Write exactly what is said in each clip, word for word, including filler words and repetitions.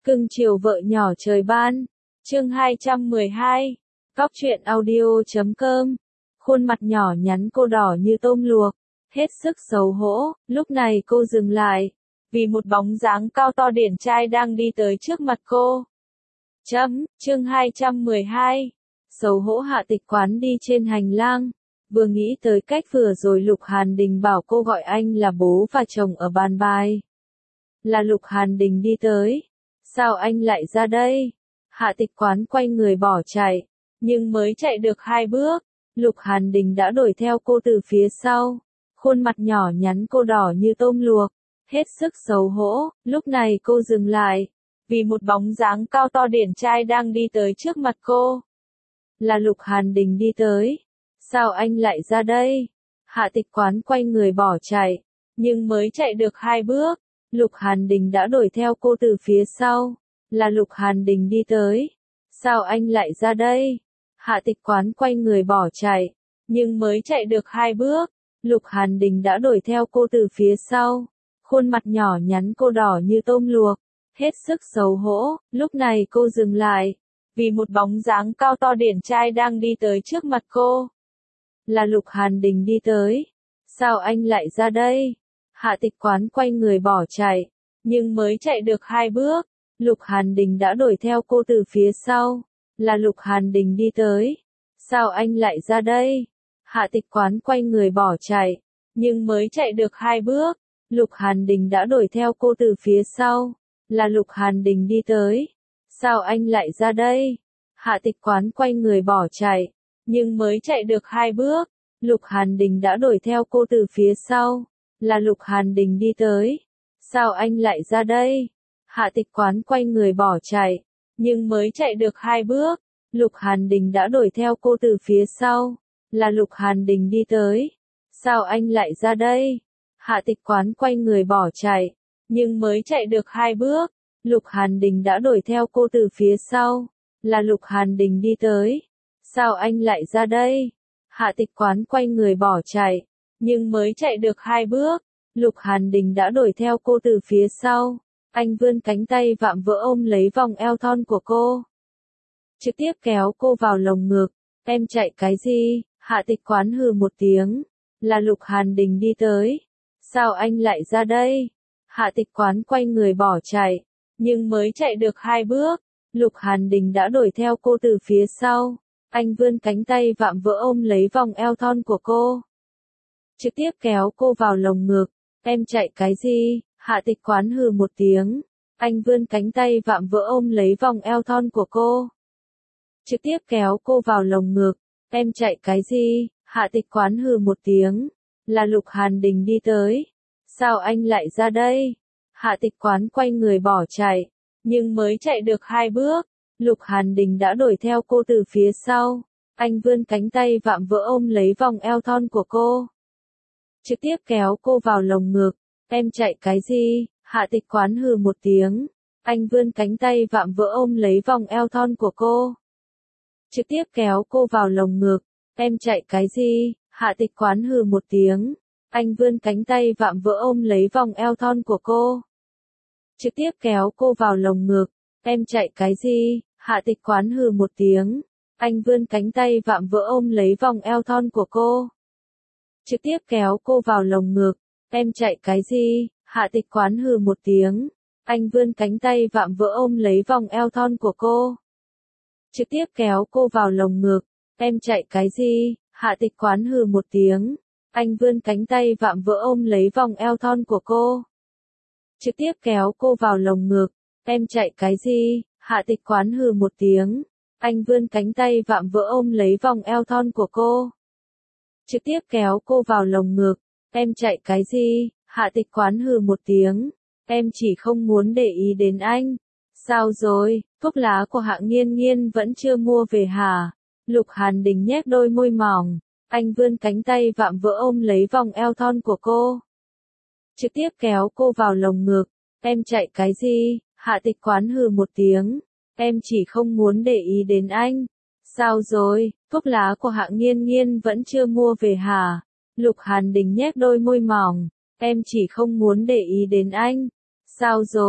Cưng chiều vợ nhỏ trời ban. Chương hai trăm mười hai. Cóc truyện audio chấm com. Khuôn mặt nhỏ nhắn cô đỏ như tôm luộc, hết sức xấu hổ, lúc này cô dừng lại, vì một bóng dáng cao to điển trai đang đi tới trước mặt cô. Chấm, chương hai trăm mười hai. Xấu hổ Hạ Tịch Quán đi trên hành lang, vừa nghĩ tới cách vừa rồi Lục Hàn Đình bảo cô gọi anh là bố và chồng ở bàn bài. Là Lục Hàn Đình đi tới. Sao anh lại ra đây? Hạ Tịch Quán quay người bỏ chạy, nhưng mới chạy được hai bước, Lục Hàn Đình đã đuổi theo cô từ phía sau. Khuôn mặt nhỏ nhắn cô đỏ như tôm luộc, hết sức xấu hổ, lúc này cô dừng lại, vì một bóng dáng cao to điển trai đang đi tới trước mặt cô. Là Lục Hàn Đình đi tới. Sao anh lại ra đây? Hạ Tịch Quán quay người bỏ chạy, nhưng mới chạy được hai bước, Lục Hàn Đình đã đuổi theo cô từ phía sau. Là Lục Hàn Đình đi tới. Sao anh lại ra đây? Hạ Tịch Quán quay người bỏ chạy, nhưng mới chạy được hai bước, Lục Hàn Đình đã đuổi theo cô từ phía sau. Khuôn mặt nhỏ nhắn cô đỏ như tôm luộc, hết sức xấu hổ, lúc này cô dừng lại, vì một bóng dáng cao to điển trai đang đi tới trước mặt cô. Là Lục Hàn Đình đi tới. Sao anh lại ra đây? Hạ Tịch Quán quay người bỏ chạy, nhưng mới chạy được hai bước, Lục Hàn Đình đã đuổi theo cô từ phía sau. Là Lục Hàn Đình đi tới. Sao anh lại ra đây? Hạ Tịch Quán quay người bỏ chạy, nhưng mới chạy được hai bước, Lục Hàn Đình đã đuổi theo cô từ phía sau. Là Lục Hàn Đình đi tới. Sao anh lại ra đây? Hạ Tịch Quán quay người bỏ chạy, nhưng mới chạy được hai bước, Lục Hàn Đình đã đuổi theo cô từ phía sau. Là Lục Hàn Đình đi tới. Sao anh lại ra đây? Hạ Tịch Quán quay người bỏ chạy, nhưng mới chạy được hai bước, Lục Hàn Đình đã đuổi theo cô từ phía sau. Là Lục Hàn Đình đi tới. Sao anh lại ra đây? Hạ Tịch Quán quay người bỏ chạy, nhưng mới chạy được hai bước, Lục Hàn Đình đã đuổi theo cô từ phía sau. Là Lục Hàn Đình đi tới. Sao anh lại ra đây? Hạ Tịch Quán quay người bỏ chạy, nhưng mới chạy được hai bước, Lục Hàn Đình đã đuổi theo cô từ phía sau. Anh vươn cánh tay vạm vỡ ôm lấy vòng eo thon của cô, trực tiếp kéo cô vào lồng ngực. Em chạy cái gì? Hạ Tịch Quán hừ một tiếng. Là Lục Hàn Đình đi tới. Sao anh lại ra đây? Hạ Tịch Quán quay người bỏ chạy, nhưng mới chạy được hai bước, Lục Hàn Đình đã đuổi theo cô từ phía sau. Anh vươn cánh tay vạm vỡ ôm lấy vòng eo thon của cô, trực tiếp kéo cô vào lồng ngực. Em chạy cái gì? Hạ Tịch Quán hừ một tiếng. Anh vươn cánh tay vạm vỡ ôm lấy vòng eo thon của cô, trực tiếp kéo cô vào lồng ngực. Em chạy cái gì? Hạ Tịch Quán hừ một tiếng. Là Lục Hàn Đình đi tới. Sao anh lại ra đây? Hạ Tịch Quán quay người bỏ chạy, nhưng mới chạy được hai bước, Lục Hàn Đình đã đuổi theo cô từ phía sau. Anh vươn cánh tay vạm vỡ ôm lấy vòng eo thon của cô, trực tiếp kéo cô vào lồng ngực. Em chạy cái gì? Hạ Tịch Quán hừ một tiếng. Anh vươn cánh tay vạm vỡ ôm lấy vòng eo thon của cô, trực tiếp kéo cô vào lồng ngực. Em chạy cái gì? Hạ Tịch Quán hừ một tiếng. Anh vươn cánh tay vạm vỡ ôm lấy vòng eo thon của cô, trực tiếp kéo cô vào lồng ngực. Em chạy cái gì? Hạ Tịch Quán hừ một tiếng. Anh vươn cánh tay vạm vỡ ôm lấy vòng eo thon của cô, trực tiếp kéo cô vào lồng ngực. Em chạy cái gì? Hạ Tịch Quán hừ một tiếng. Anh vươn cánh tay vạm vỡ ôm lấy vòng eo thon của cô, trực tiếp kéo cô vào lồng ngực. Em chạy cái gì? Hạ Tịch Quán hừ một tiếng. Anh vươn cánh tay vạm vỡ ôm lấy vòng eo thon của cô, trực tiếp kéo cô vào lồng ngực. Em chạy cái gì? Hạ Tịch Quán hừ một tiếng. Anh vươn cánh tay vạm vỡ ôm lấy vòng eo thon của cô, trực tiếp kéo cô vào lồng ngực. Em chạy cái gì? Hạ Tịch Quán hừ một tiếng. Em chỉ không muốn để ý đến anh. Sao rồi? Thuốc lá của Hạng Nghiên Nghiên vẫn chưa mua về hả? Lục Hàn Đình nhếch đôi môi mỏng. Anh vươn cánh tay vạm vỡ ôm lấy vòng eo thon của cô, trực tiếp kéo cô vào lồng ngực. Em chạy cái gì? Hạ Tịch Quán hừ một tiếng. Em chỉ không muốn để ý đến anh. Sao rồi? Thuốc lá của Hạng Nghiên Nghiên vẫn chưa mua về hả? Lục Hàn Đình nhếch đôi môi mỏng. Em chỉ không muốn để ý đến anh. Sao rồi?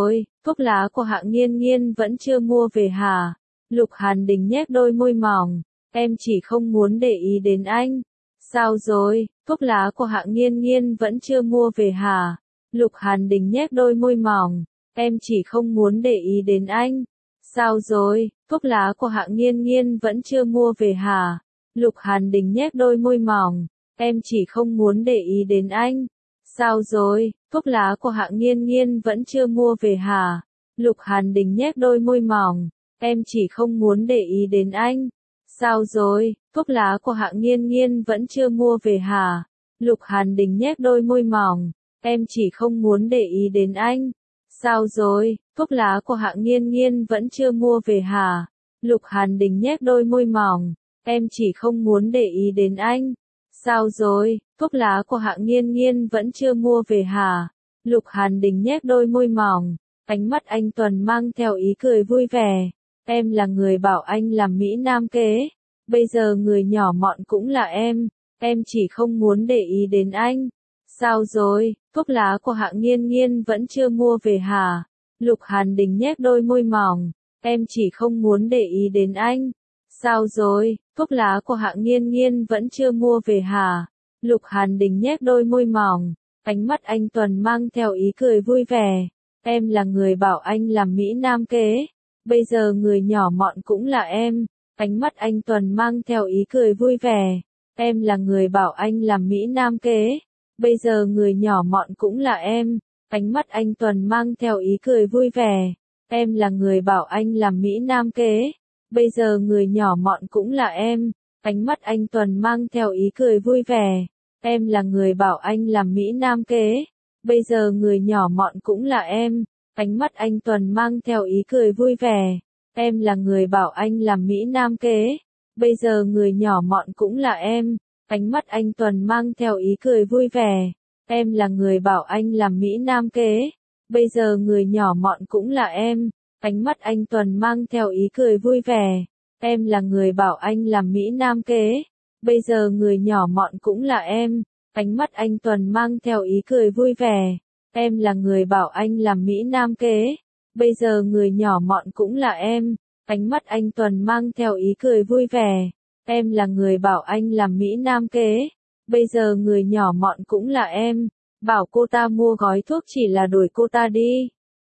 thuốc lá của Hạng Nghiên Nghiên vẫn chưa mua về hả? Lục Hàn Đình nhếch đôi môi mỏng, em chỉ không muốn để ý đến anh. Sao rồi, thuốc lá của Hạng Nghiên Nghiên vẫn chưa mua về hả? Lục Hàn Đình nhếch đôi môi mỏng, em chỉ không muốn để ý đến anh. Sao rồi, thuốc lá của Hạng Nghiên Nghiên vẫn chưa mua về hả? Lục Hàn Đình nhếch đôi môi mỏng, em chỉ không muốn để ý đến anh. Sao rồi, thuốc lá của Hạng Nghiên Nghiên vẫn chưa mua về hả? Lục Hàn Đình nhếch đôi môi mỏng, em chỉ không muốn để ý đến anh. Sao rồi, thuốc lá của Hạng Nghiên Nghiên vẫn chưa mua về hả? Lục Hàn Đình nhếch đôi môi mỏng, em chỉ không muốn để ý đến anh. Sao rồi, thuốc lá của Hạng Nghiên Nghiên vẫn chưa mua về hả? Lục Hàn Đình nhếch đôi môi mỏng, em chỉ không muốn để ý đến anh. Sao rồi, thuốc lá của Hạng Nghiên Nghiên vẫn chưa mua về hả? Lục Hàn Đình nhếch đôi môi mỏng, ánh mắt anh Tuần mang theo ý cười vui vẻ. Em là người bảo anh làm Mỹ Nam kế. Bây giờ người nhỏ mọn cũng là em. Em chỉ không muốn để ý đến anh. Sao rồi, thuốc lá của Hạng Nghiên Nghiên vẫn chưa mua về hả? Lục Hàn Đình nhếch đôi môi mỏng, em chỉ không muốn để ý đến anh. Sao rồi, thuốc lá của Hạng Nghiên Nghiên vẫn chưa mua về hả? Lục Hàn Đình nhếch đôi môi mỏng, ánh mắt anh Tuần mang theo ý cười vui vẻ. Em là người bảo anh làm Mỹ Nam kế. Bây giờ người nhỏ mọn cũng là em. Ánh mắt anh Tuần mang theo ý cười vui vẻ. Em là người bảo anh làm Mỹ Nam kế. Bây giờ người nhỏ mọn cũng là em. Ánh mắt anh Tuần mang theo ý cười vui vẻ. Em là người bảo anh làm Mỹ Nam kế. Bây giờ người nhỏ mọn cũng là em. Ánh mắt anh Tuần mang theo ý cười vui vẻ. Em là người bảo anh làm Mỹ Nam kế. Bây giờ người nhỏ mọn cũng là em. Ánh mắt anh Tuần mang theo ý cười vui vẻ. Em là người bảo anh làm Mỹ Nam kế. Bây giờ người nhỏ mọn cũng là em. Ánh mắt anh Tuần mang theo ý cười vui vẻ. Em là người bảo anh làm Mỹ Nam kế. Bây giờ người nhỏ mọn cũng là em. Ánh mắt anh Tuần mang theo ý cười vui vẻ. Em là người bảo anh làm Mỹ Nam kế. Bây giờ người nhỏ mọn cũng là em. Ánh mắt anh Tuần mang theo ý cười vui vẻ. Em là người bảo anh làm Mỹ Nam kế. Bây giờ người nhỏ mọn cũng là em. Ánh mắt anh Tuần mang theo ý cười vui vẻ. Em là người bảo anh làm Mỹ Nam kế. Bây giờ người nhỏ mọn cũng là em. Bảo cô ta mua gói thuốc chỉ là đuổi cô ta đi.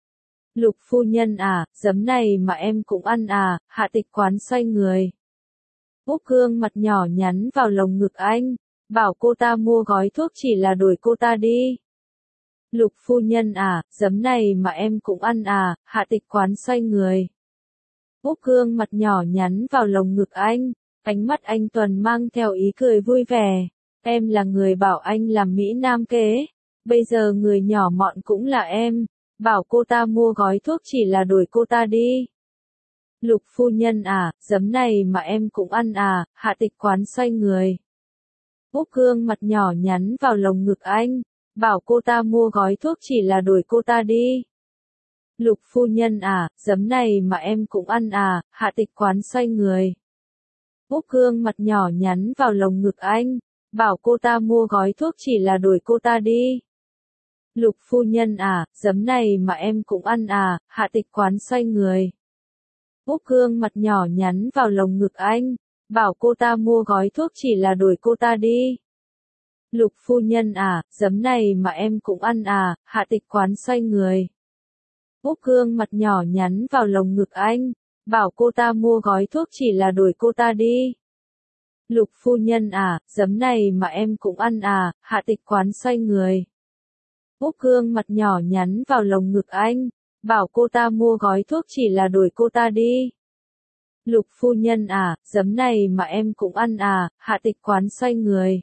Lục phu nhân à, giấm này mà em cũng ăn à? Hạ Tịch Quán xoay người. Úp gương mặt nhỏ nhắn vào lồng ngực anh. Bảo cô ta mua gói thuốc chỉ là đuổi cô ta đi. Lục phu nhân à, giấm này mà em cũng ăn à? Hạ Tịch Quán xoay người. Úp gương mặt nhỏ nhắn vào lồng ngực anh. Ánh mắt anh Tuần mang theo ý cười vui vẻ. Em là người bảo anh làm Mỹ Nam kế. Bây giờ người nhỏ mọn cũng là em. Bảo cô ta mua gói thuốc chỉ là đuổi cô ta đi. Lục phu nhân à, giấm này mà em cũng ăn à? Hạ Tịch Quán xoay người. Úp gương mặt nhỏ nhắn vào lồng ngực anh. Bảo cô ta mua gói thuốc chỉ là đuổi cô ta đi. Lục phu nhân à, giấm này mà em cũng ăn à? Hạ Tịch Quán xoay người. Úp gương mặt nhỏ nhắn vào lồng ngực anh. Bảo cô ta mua gói thuốc chỉ là đuổi cô ta đi. Lục phu nhân à, giấm này mà em cũng ăn à? Hạ Tịch Quán xoay người. Úp gương mặt nhỏ nhắn vào lồng ngực anh. Bảo cô ta mua gói thuốc chỉ là đuổi cô ta đi. Lục phu nhân à, giấm này mà em cũng ăn à? Hạ Tịch Quán xoay người. Úp gương mặt nhỏ nhắn vào lồng ngực anh. Bảo cô ta mua gói thuốc chỉ là đuổi cô ta đi. Lục phu nhân à, giấm này mà em cũng ăn à? Hạ Tịch Quán xoay người. Úp gương mặt nhỏ nhắn vào lồng ngực anh. Bảo cô ta mua gói thuốc chỉ là đuổi cô ta đi. Lục phu nhân à, giấm này mà em cũng ăn à? Hạ Tịch Quán xoay người.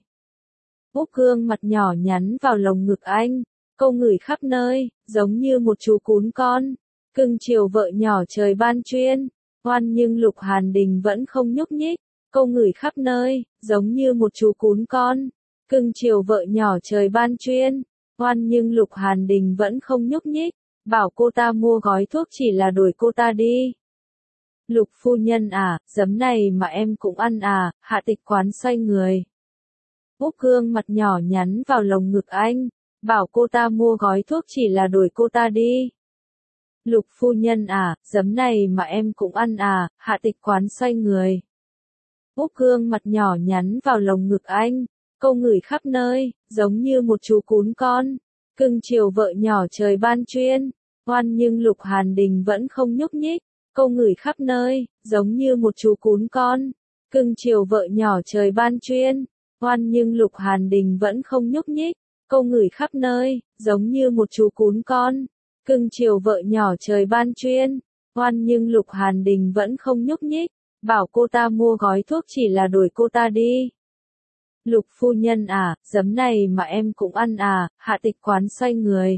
Úp gương mặt nhỏ nhắn vào lồng ngực anh. Câu ngửi khắp nơi, giống như một chú cún con. Cưng chiều vợ nhỏ trời ban chuyên. Ngoan nhưng Lục Hàn Đình vẫn không nhúc nhích. Câu ngửi khắp nơi, giống như một chú cún con. Cưng chiều vợ nhỏ trời ban chuyên. Ngoan nhưng Lục Hàn Đình vẫn không nhúc nhích. Bảo cô ta mua gói thuốc chỉ là đuổi cô ta đi. Lục phu nhân à, giấm này mà em cũng ăn à? Hạ Tịch Quán xoay người. Úp gương mặt nhỏ nhắn vào lồng ngực anh. Bảo cô ta mua gói thuốc chỉ là đuổi cô ta đi. Lục phu nhân à, giấm này mà em cũng ăn à, Hạ Tịch Quán xoay người. Úp gương mặt nhỏ nhắn vào lồng ngực anh, câu ngửi khắp nơi, giống như một chú cún con. Cưng chiều vợ nhỏ trời ban chuyên, ngoan nhưng Lục Hàn Đình vẫn không nhúc nhích, câu ngửi khắp nơi, giống như một chú cún con. Cưng chiều vợ nhỏ trời ban chuyên, ngoan nhưng Lục Hàn Đình vẫn không nhúc nhích, câu ngửi khắp nơi, giống như một chú cún con. Cưng chiều vợ nhỏ trời ban chuyên, ngoan nhưng Lục Hàn Đình vẫn không nhúc nhích, bảo cô ta mua gói thuốc chỉ là đuổi cô ta đi. Lục phu nhân à, giấm này mà em cũng ăn à, Hạ Tịch Quán xoay người.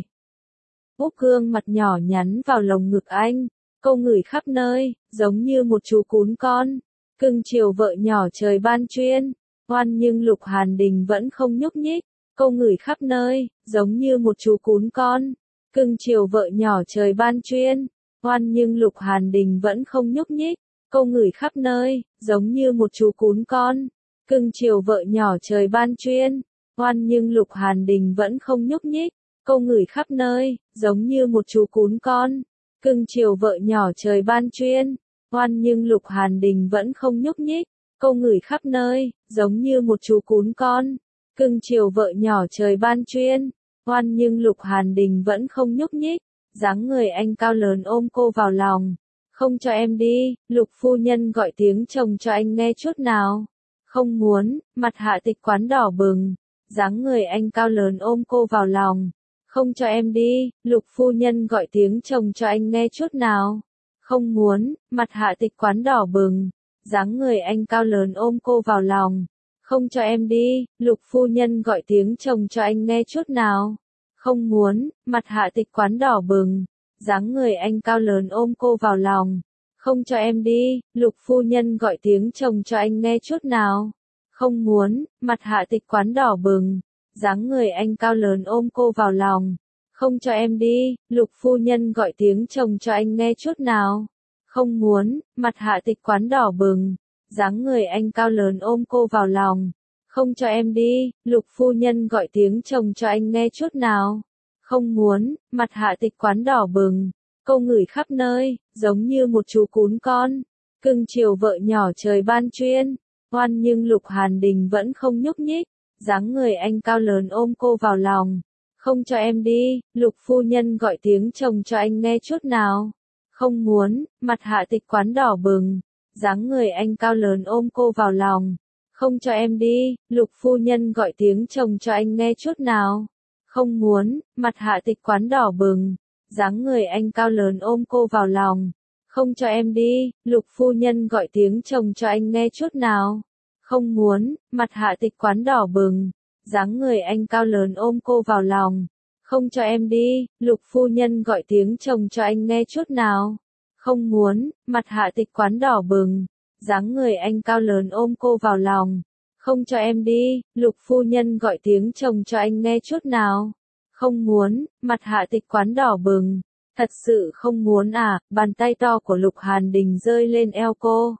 Úp gương mặt nhỏ nhắn vào lồng ngực anh, câu ngửi khắp nơi, giống như một chú cún con. Cưng chiều vợ nhỏ trời ban chuyên, ngoan nhưng Lục Hàn Đình vẫn không nhúc nhích, câu ngửi khắp nơi, giống như một chú cún con. Cưng chiều vợ nhỏ trời ban chuyên, ngoan nhưng Lục Hàn Đình vẫn không nhúc nhích, câu ngửi khắp nơi, giống như một chú cún con. Cưng chiều vợ nhỏ trời ban chuyên, ngoan nhưng Lục Hàn Đình vẫn không nhúc nhích, câu ngửi khắp nơi, giống như một chú cún con. Cưng chiều vợ nhỏ trời ban chuyên, ngoan nhưng Lục Hàn Đình vẫn không nhúc nhích, câu ngửi khắp nơi, giống như một chú cún con. Cưng chiều vợ nhỏ trời ban chuyên, ngoan nhưng Lục Hàn Đình vẫn không nhúc nhích, dáng người anh cao lớn ôm cô vào lòng. Không cho em đi, Lục phu nhân gọi tiếng chồng cho anh nghe chút nào. Không muốn, mặt Hạ Tịch Quán đỏ bừng, dáng người anh cao lớn ôm cô vào lòng. Không cho em đi, Lục phu nhân gọi tiếng chồng cho anh nghe chút nào. Không muốn, mặt Hạ Tịch Quán đỏ bừng, dáng người anh cao lớn ôm cô vào lòng. Không cho em đi, Lục phu nhân gọi tiếng chồng cho anh nghe chút nào. Không muốn, mặt Hạ Tịch Quán đỏ bừng, dáng người anh cao lớn ôm cô vào lòng. Không cho em đi, Lục phu nhân gọi tiếng chồng cho anh nghe chút nào. Không muốn, mặt Hạ Tịch Quán đỏ bừng, dáng người anh cao lớn ôm cô vào lòng. Không cho em đi, Lục phu nhân gọi tiếng chồng cho anh nghe chút nào. Không muốn, mặt Hạ Tịch Quán đỏ bừng, dáng người anh cao lớn ôm cô vào lòng. Không cho em đi, Lục phu nhân gọi tiếng chồng cho anh nghe chút nào. Không muốn, mặt Hạ Tịch Quán đỏ bừng, câu ngửi khắp nơi, giống như một chú cún con. Cưng chiều vợ nhỏ trời ban chuyên, ngoan nhưng Lục Hàn Đình vẫn không nhúc nhích, dáng người anh cao lớn ôm cô vào lòng. Không cho em đi, Lục phu nhân gọi tiếng chồng cho anh nghe chút nào. Không muốn, mặt Hạ Tịch Quán đỏ bừng, dáng người anh cao lớn ôm cô vào lòng. Không cho em đi, Lục phu nhân gọi tiếng chồng cho anh nghe chút nào. Không muốn, mặt Hạ Tịch Quán đỏ bừng, dáng người anh cao lớn ôm cô vào lòng. Không cho em đi, Lục phu nhân gọi tiếng chồng cho anh nghe chút nào. Không muốn, mặt Hạ Tịch Quán đỏ bừng, dáng người anh cao lớn ôm cô vào lòng. Không cho em đi, Lục phu nhân gọi tiếng chồng cho anh nghe chút nào. Không muốn, mặt Hạ Tịch Quán đỏ bừng, dáng người anh cao lớn ôm cô vào lòng. Không cho em đi, Lục phu nhân gọi tiếng chồng cho anh nghe chút nào. Không muốn, mặt Hạ Tịch Quán đỏ bừng, thật sự không muốn à, bàn tay to của Lục Hàn Đình rơi lên eo cô.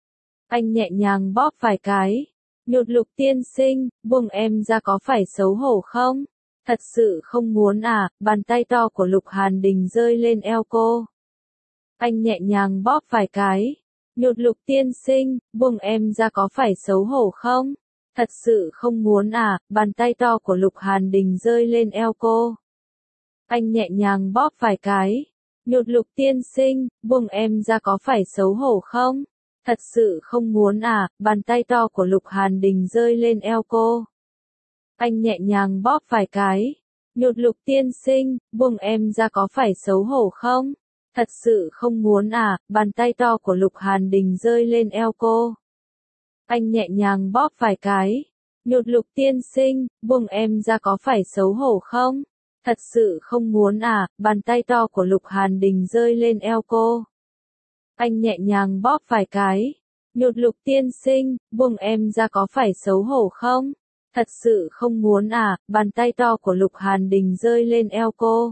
Anh nhẹ nhàng bóp vài cái. Nhột Lục tiên sinh, buông em ra có phải xấu hổ không? Thật sự không muốn à, bàn tay to của Lục Hàn Đình rơi lên eo cô. Anh nhẹ nhàng bóp vài cái. Nhột Lục tiên sinh, buông em ra có phải xấu hổ không? Thật sự không muốn à, bàn tay to của Lục Hàn Đình rơi lên eo cô. Anh nhẹ nhàng bóp vài cái. Nhột Lục tiên sinh, buông em ra có phải xấu hổ không? Thật sự không muốn à, bàn tay to của Lục Hàn Đình rơi lên eo cô. Anh nhẹ nhàng bóp vài cái. Nhột Lục tiên sinh, buông em ra có phải xấu hổ không? Thật sự không muốn à, bàn tay to của Lục Hàn Đình rơi lên eo cô. Anh nhẹ nhàng bóp vài cái. Nhột Lục tiên sinh, buông em ra có phải xấu hổ không? Thật sự không muốn à, bàn tay to của Lục Hàn Đình rơi lên eo cô. Anh nhẹ nhàng bóp vài cái. Nhột Lục tiên sinh, buông em ra có phải xấu hổ không? Thật sự không muốn à, bàn tay to của Lục Hàn Đình rơi lên eo cô.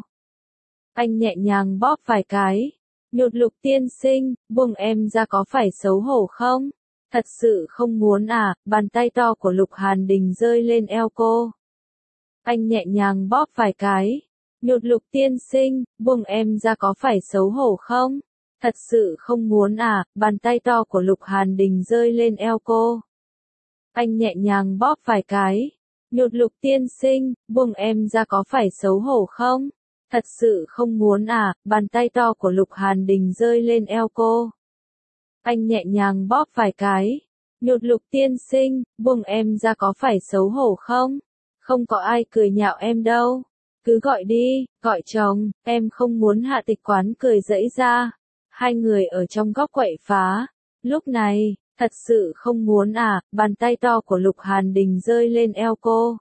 Anh nhẹ nhàng bóp vài cái. Nhột Lục tiên sinh, buông em ra có phải xấu hổ không? Thật sự không muốn à, bàn tay to của Lục Hàn Đình rơi lên eo cô. Anh nhẹ nhàng bóp vài cái. Nhột Lục tiên sinh, buông em ra có phải xấu hổ không? Thật sự không muốn à, bàn tay to của Lục Hàn Đình rơi lên eo cô. Anh nhẹ nhàng bóp vài cái. Nhột Lục tiên sinh, buông em ra có phải xấu hổ không? Thật sự không muốn à, bàn tay to của Lục Hàn Đình rơi lên eo cô. Anh nhẹ nhàng bóp vài cái. Nhột Lục tiên sinh, buông em ra có phải xấu hổ không? Không có ai cười nhạo em đâu. Cứ gọi đi, gọi chồng, em không muốn Hạ Tịch Quán cười giãy ra. Hai người ở trong góc quậy phá. Lúc này, thật sự không muốn à, bàn tay to của Lục Hàn Đình rơi lên eo cô.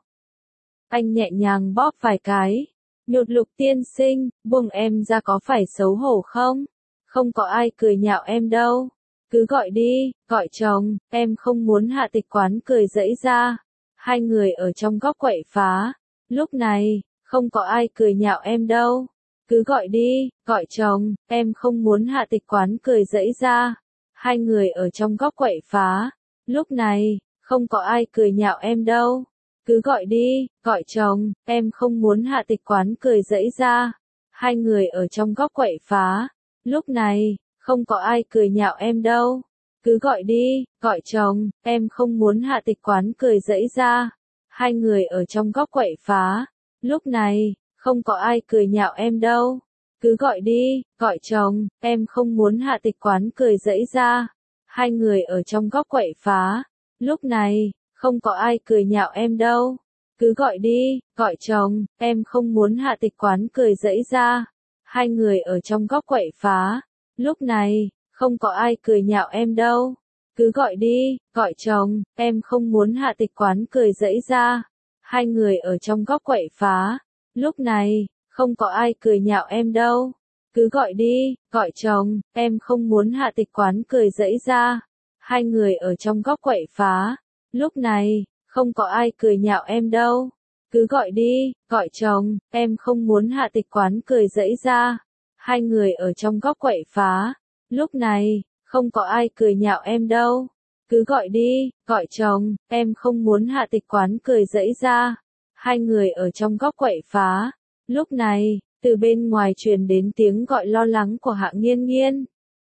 Anh nhẹ nhàng bóp vài cái. Nhột Lục tiên sinh, buông em ra có phải xấu hổ không? Không có ai cười nhạo em đâu. Cứ gọi đi, gọi chồng, em không muốn Hạ Tịch Quán cười giãy ra. Hai người ở trong góc quậy phá. Lúc này, không có ai cười nhạo em đâu. Cứ gọi đi, gọi chồng, em không muốn Hạ Tịch Quán cười giãy ra. Hai người ở trong góc quậy phá. Lúc này, không có ai cười nhạo em đâu. Cứ gọi đi, gọi chồng, em không muốn Hạ Tịch Quán cười giãy ra. Hai người ở trong góc quậy phá. Lúc này, không có ai cười nhạo em đâu. Cứ gọi đi, gọi chồng, em không muốn Hạ Tịch Quán cười giãy ra. Hai người ở trong góc quậy phá. Lúc này, không có ai cười nhạo em đâu. Cứ gọi đi, gọi chồng, em không muốn Hạ Tịch Quán cười giãy ra. Hai người ở trong góc quậy phá. Lúc này, không có ai cười nhạo em đâu. Cứ gọi đi, gọi chồng, em không muốn Hạ Tịch Quán cười giãy ra. Hai người ở trong góc quậy phá. Lúc này, không có ai cười nhạo em đâu. Cứ gọi đi, gọi chồng, em không muốn Hạ Tịch Quán cười giãy ra. Hai người ở trong góc quậy phá. Lúc này, không có ai cười nhạo em đâu. Cứ gọi đi, gọi chồng, em không muốn Hạ Tịch Quán cười giãy ra. Hai người ở trong góc quậy phá. Lúc này, không có ai cười nhạo em đâu. Cứ gọi đi, gọi chồng, em không muốn Hạ Tịch Quán cười giãy ra. Hai người ở trong góc quậy phá. Lúc này, không có ai cười nhạo em đâu. Cứ gọi đi, gọi chồng, em không muốn Hạ Tịch Quán cười giãy ra. Hai người ở trong góc quậy phá. Lúc này, từ bên ngoài truyền đến tiếng gọi lo lắng của Hạ Nghiên Nghiên.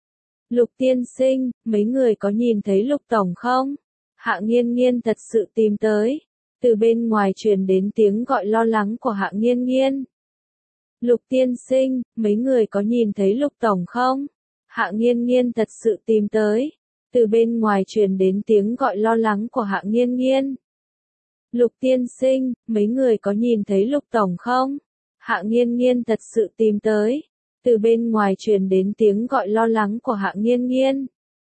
Lục tiên sinh, mấy người có nhìn thấy Lục tổng không? Hạ Nghiên Nghiên thật sự tìm tới. Từ bên ngoài truyền đến tiếng gọi lo lắng của Hạ Nghiên Nghiên. Lục tiên sinh, mấy người có nhìn thấy Lục tổng không? Hạ Nghiên Nghiên thật sự tìm tới. Từ bên ngoài truyền đến tiếng gọi lo lắng của Hạ Nghiên Nghiên. Lục tiên sinh, mấy người có nhìn thấy Lục tổng không? Hạ Nghiên Nghiên thật sự tìm tới. Từ bên ngoài truyền đến tiếng gọi lo lắng của Hạ Nghiên Nghiên.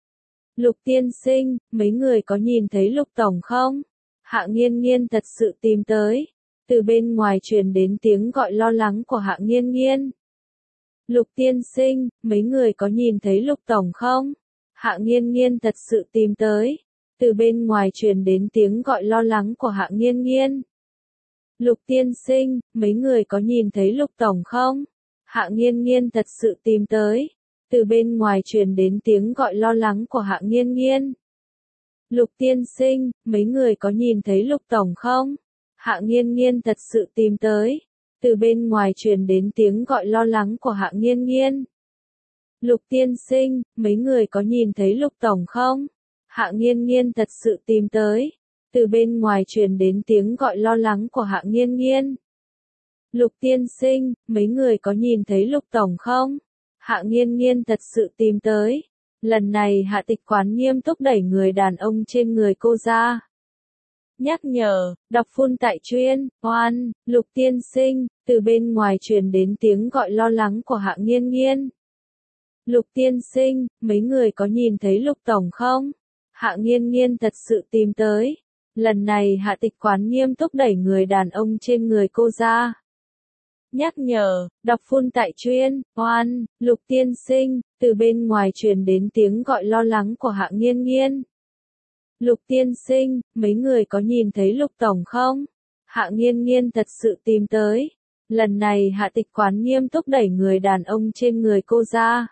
Lục tiên sinh, mấy người có nhìn thấy Lục tổng không? Hạ Nghiên Nghiên thật sự tìm tới. Từ bên ngoài truyền đến tiếng gọi lo lắng của Hạ Nghiên Nghiên. Lục tiên sinh, mấy người có nhìn thấy Lục tổng không? Hạ Nghiên Nghiên thật sự tìm tới. Từ bên ngoài truyền đến tiếng gọi lo lắng của Hạ Nghiên Nghiên. Lục tiên sinh, mấy người có nhìn thấy Lục tổng không? Hạ Nghiên Nghiên thật sự tìm tới. Từ bên ngoài truyền đến tiếng gọi lo lắng của Hạ Nghiên Nghiên. Lục tiên sinh, mấy người có nhìn thấy Lục tổng không? Hạ Nghiên Nghiên thật sự tìm tới. Từ bên ngoài truyền đến tiếng gọi lo lắng của Hạ Nghiên Nghiên. Lục tiên sinh, mấy người có nhìn thấy Lục tổng không? Hạ Nghiên Nghiên thật sự tìm tới. Từ bên ngoài truyền đến tiếng gọi lo lắng của Hạ Nghiên Nghiên. Lục tiên sinh, mấy người có nhìn thấy Lục tổng không? Hạ Nghiên Nghiên thật sự tìm tới. Lần này Hạ Tịch Quán nghiêm túc đẩy người đàn ông trên người cô ra. Nhắc nhở, đọc full tại chuyên, oan, Lục tiên sinh, từ bên ngoài truyền đến tiếng gọi lo lắng của Hạ Nghiên Nghiên. Lục tiên sinh, mấy người có nhìn thấy Lục tổng không? Hạ Nghiên Nghiên thật sự tìm tới. Lần này Hạ Tịch Quán nghiêm túc đẩy người đàn ông trên người cô ra. Nhắc nhở, đọc full tại chuyên, oan, Lục tiên sinh, từ bên ngoài truyền đến tiếng gọi lo lắng của Hạ Nghiên Nghiên. Lục tiên sinh, mấy người có nhìn thấy Lục tổng không? Hạ Nghiên Nghiên thật sự tìm tới. Lần này Hạ Tịch Quán nghiêm túc đẩy người đàn ông trên người cô ra.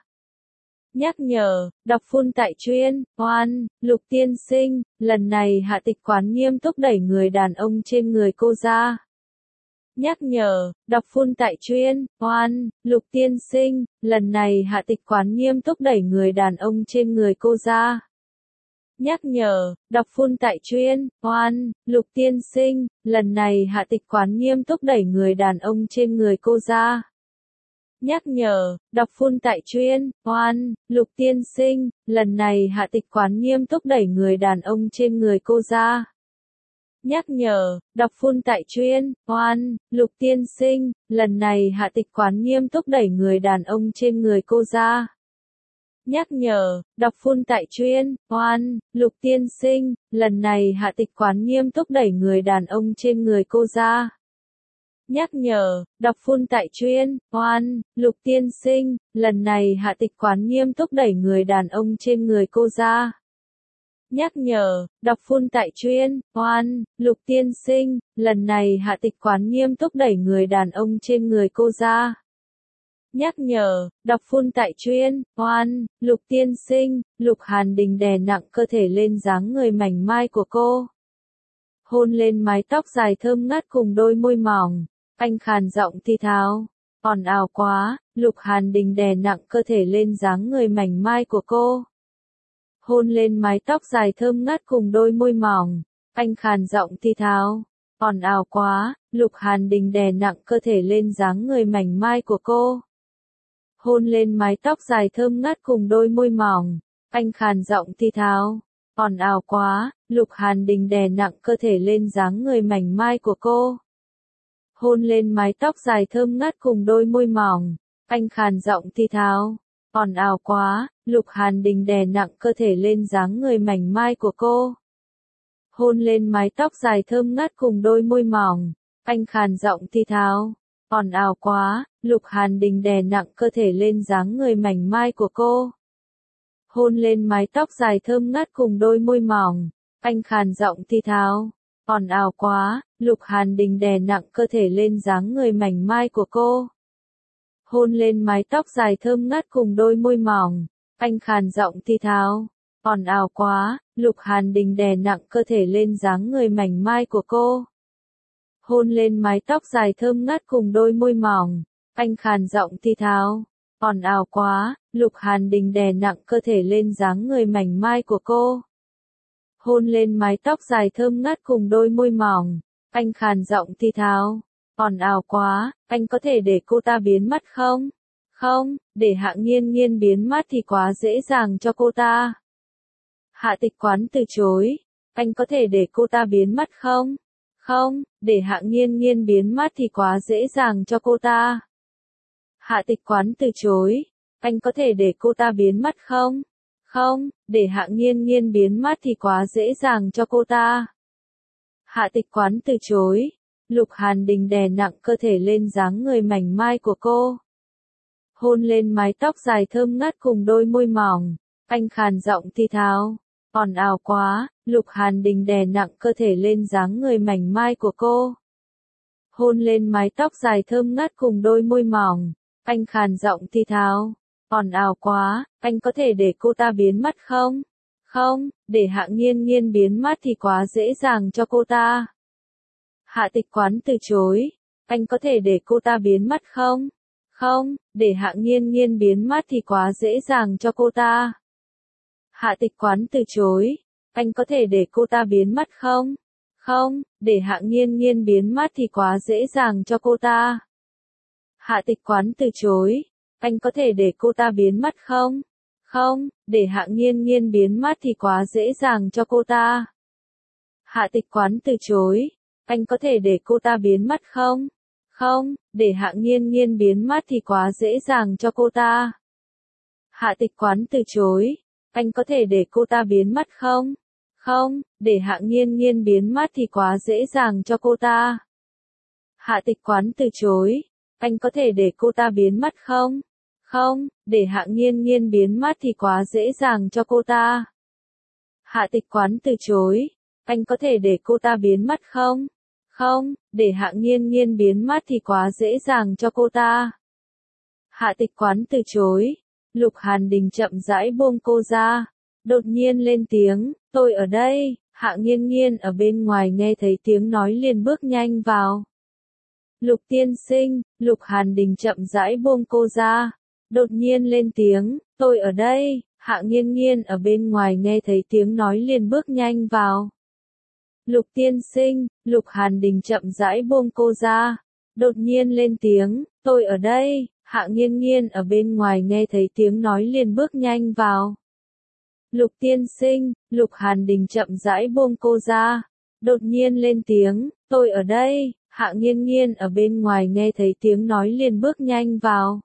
Nhắc nhở, đọc full tại chuyên, oan, Lục tiên sinh, lần này Hạ Tịch Quán nghiêm túc đẩy người đàn ông trên người cô ra. Nhắc nhở, đọc full tại chuyên, oan, Lục tiên sinh, lần này Hạ Tịch Quán nghiêm túc đẩy người đàn ông trên người cô ra. Nhắc nhở, đọc full tại chuyên, oan, Lục tiên sinh, lần này Hạ Tịch Quán nghiêm túc đẩy người đàn ông trên người cô ra. Nhắc nhở, đọc full tại chuyên, oan, Lục tiên sinh, lần này Hạ Tịch Quán nghiêm túc đẩy người đàn ông trên người cô ra. Nhắc nhở, đọc full tại chuyên, oan, Lục tiên sinh, lần này Hạ Tịch Quán nghiêm túc đẩy người đàn ông trên người cô ra. Nhắc nhở, đọc full tại chuyên, oan, Lục tiên sinh, lần này Hạ Tịch Quán nghiêm túc đẩy người đàn ông trên người cô ra. Nhắc nhở, đọc full tại chuyên, oan, Lục tiên sinh, lần này Hạ Tịch Quán nghiêm túc đẩy người đàn ông trên người cô ra. Nhắc nhở, đọc full tại chuyên, oan, Lục tiên sinh, lần này Hạ Tịch Quán nghiêm túc đẩy người đàn ông trên người cô ra. Nhắc nhở, đọc full tại chuyên, oan, Lục tiên sinh, Lục Hàn Đình đè nặng cơ thể lên dáng người mảnh mai của cô. Hôn lên mái tóc dài thơm ngát cùng đôi môi mỏng, anh khàn giọng thì thào, ồn ào quá, Lục Hàn Đình đè nặng cơ thể lên dáng người mảnh mai của cô. Hôn lên mái tóc dài thơm ngát cùng đôi môi mỏng, anh khàn giọng thì thào, ồn ào quá, Lục Hàn Đình đè nặng cơ thể lên dáng người mảnh mai của cô. Hôn lên mái tóc dài thơm ngát cùng đôi môi mỏng, anh khàn giọng thì thào, ồn ào quá, Lục Hàn Đình đè nặng cơ thể lên dáng người mảnh mai của cô. Hôn lên mái tóc dài thơm ngát cùng đôi môi mỏng, anh khàn giọng thì thào, ồn ào quá, Lục Hàn Đình đè nặng cơ thể lên dáng người mảnh mai của cô. Hôn lên mái tóc dài thơm ngát cùng đôi môi mỏng, anh khàn giọng thì thào, ồn ào quá, Lục Hàn Đình đè nặng cơ thể lên dáng người mảnh mai của cô. Hôn lên mái tóc dài thơm ngát cùng đôi môi mỏng, anh khàn giọng thì thào, ồn ào quá, Lục Hàn Đình đè nặng cơ thể lên dáng người mảnh mai của cô. Hôn lên mái tóc dài thơm ngát cùng đôi môi mỏng, anh khàn giọng thì thào, ồn ào quá, Lục Hàn Đình đè nặng cơ thể lên dáng người mảnh mai của cô. Hôn lên mái tóc dài thơm ngát cùng đôi môi mỏng, anh khàn giọng thì thào, ồn ào quá, Lục Hàn Đình đè nặng cơ thể lên dáng người mảnh mai của cô. Hôn lên mái tóc dài thơm ngát cùng đôi môi mỏng, anh khàn giọng thì thào, ồn ào quá, anh có thể để cô ta biến mất không? Không, để Hạ Nghiên Nghiên biến mất thì quá dễ dàng cho cô ta. Hạ Tịch Quán từ chối, anh có thể để cô ta biến mất không? Không, để Hạ Nghiên Nghiên biến mất thì quá dễ dàng cho cô ta. Hạ Tịch Quán từ chối, anh có thể để cô ta biến mất không? Không, để Hạ Nghiên Nghiên biến mất thì quá dễ dàng cho cô ta. Hạ Tịch Quán từ chối, Lục Hàn Đình đè nặng cơ thể lên dáng người mảnh mai của cô. Hôn lên mái tóc dài thơm ngát cùng đôi môi mỏng, anh khàn giọng thì thào, ồn ào quá, Lục Hàn Đình đè nặng cơ thể lên dáng người mảnh mai của cô. Hôn lên mái tóc dài thơm ngát cùng đôi môi mỏng, anh khàn giọng thì thào, ồn ào quá, anh có thể để cô ta biến mất không? Không, để Hạ Nghiên Nghiên biến mất thì quá dễ dàng cho cô ta. Hạ Tịch Quán từ chối, anh có thể để cô ta biến mất không? Không, để Hạ Nghiên Nghiên biến mất thì quá dễ dàng cho cô ta. Hạ Tịch Quán từ chối, anh có thể để cô ta biến mất không? Không, để Hạ Nghiên Nghiên biến mất thì quá dễ dàng cho cô ta. Hạ Tịch Quán từ chối, anh có thể để cô ta biến mất không? Không, để Hạ Nghiên Nghiên biến mất thì quá dễ dàng cho cô ta. Hạ Tịch Quán từ chối, anh có thể để cô ta biến mất không? Không, để Hạ Nghiên Nghiên biến mất thì quá dễ dàng cho cô ta. Hạ Tịch Quán từ chối, anh có thể để cô ta biến mất không? Không, để Hạ Nghiên Nghiên biến mất thì quá dễ dàng cho cô ta. Hạ Tịch Quán từ chối, anh có thể để cô ta biến mất không? Không, để Hạ Nghiên Nghiên biến mất thì quá dễ dàng cho cô ta. Hạ Tịch Quán từ chối, anh có thể để cô ta biến mất không? Không, để Hạ Nghiên Nghiên biến mất thì quá dễ dàng cho cô ta. Hạ Tịch Quán từ chối, Lục Hàn Đình chậm rãi buông cô ra, đột nhiên lên tiếng, tôi ở đây. Hạ Nghiên Nghiên ở bên ngoài nghe thấy tiếng nói liền bước nhanh vào. Lục tiên sinh, Lục Hàn Đình chậm rãi buông cô ra. Đột nhiên lên tiếng, tôi ở đây. Hạ Nghiên Nghiên ở bên ngoài nghe thấy tiếng nói liền bước nhanh vào. Lục tiên sinh, Lục Hàn Đình chậm rãi buông cô ra. Đột nhiên lên tiếng, tôi ở đây. Hạ Nghiên Nghiên ở bên ngoài nghe thấy tiếng nói liền bước nhanh vào. Lục tiên sinh, Lục Hàn Đình chậm rãi buông cô ra. Đột nhiên lên tiếng, tôi ở đây. Hạ Nghiên Nghiên ở bên ngoài nghe thấy tiếng nói liền bước nhanh vào.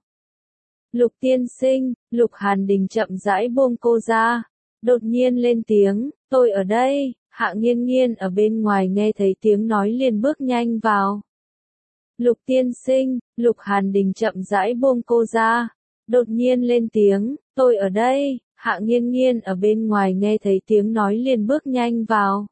Lục tiên sinh, Lục Hàn Đình chậm rãi buông cô ra. Đột nhiên lên tiếng, tôi ở đây. Hạ Nghiên Nghiên ở bên ngoài nghe thấy tiếng nói liền bước nhanh vào. Lục tiên sinh, Lục Hàn Đình chậm rãi buông cô ra. Đột nhiên lên tiếng, tôi ở đây. Hạ Nghiên Nghiên ở bên ngoài nghe thấy tiếng nói liền bước nhanh vào.